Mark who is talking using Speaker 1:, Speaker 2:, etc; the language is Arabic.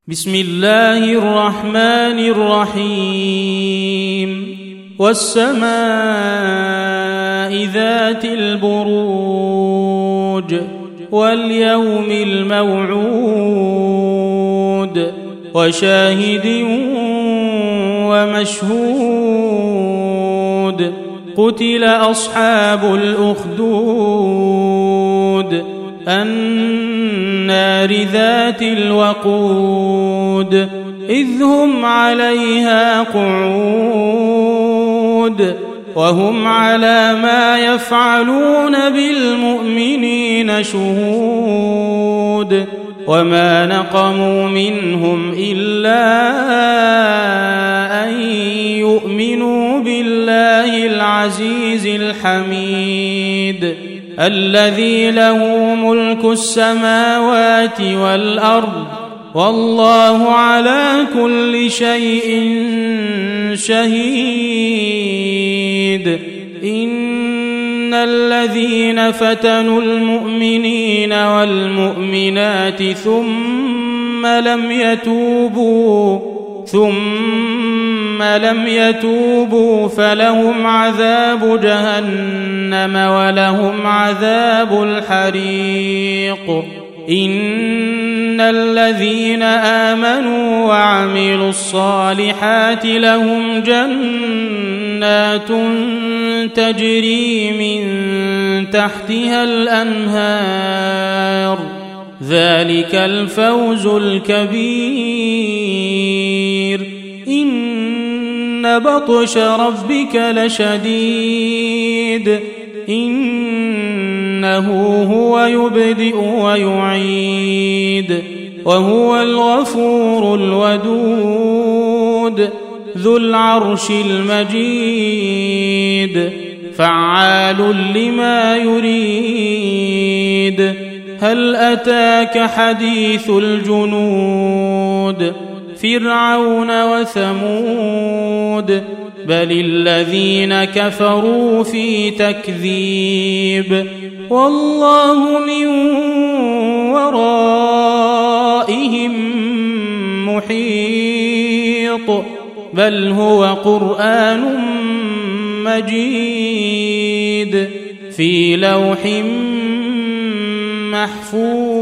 Speaker 1: بسم الله الرحمن الرحيم والسماء ذات البروج واليوم الموعود وشاهد ومشهود قتل أصحاب الأخدود النار ذات الوقود إذ هم عليها قعود وهم على ما يفعلون بالمؤمنين شهود وما نقموا منهم إلا أن يؤمنوا بالله العزيز الحميد الذي له ملك السماوات والأرض والله على كل شيء شهيد إن الذين فتنوا المؤمنين والمؤمنات ثم لم يتوبوا فلهم عذاب جهنم ولهم عذاب الحريق إن الذين آمنوا وعملوا الصالحات لهم جنات تجري من تحتها الأنهار ذلك الفوز الكبير إن بطش ربك لشديد إنه هو يبدئ ويعيد وهو الغفور الودود ذو العرش المجيد فعال لما يريد هل أتاك حديث الجنود فرعون وثمود بل الذين كفروا في تكذيب والله من ورائهم محيط بل هو قرآن مجيد في لوح محفوظ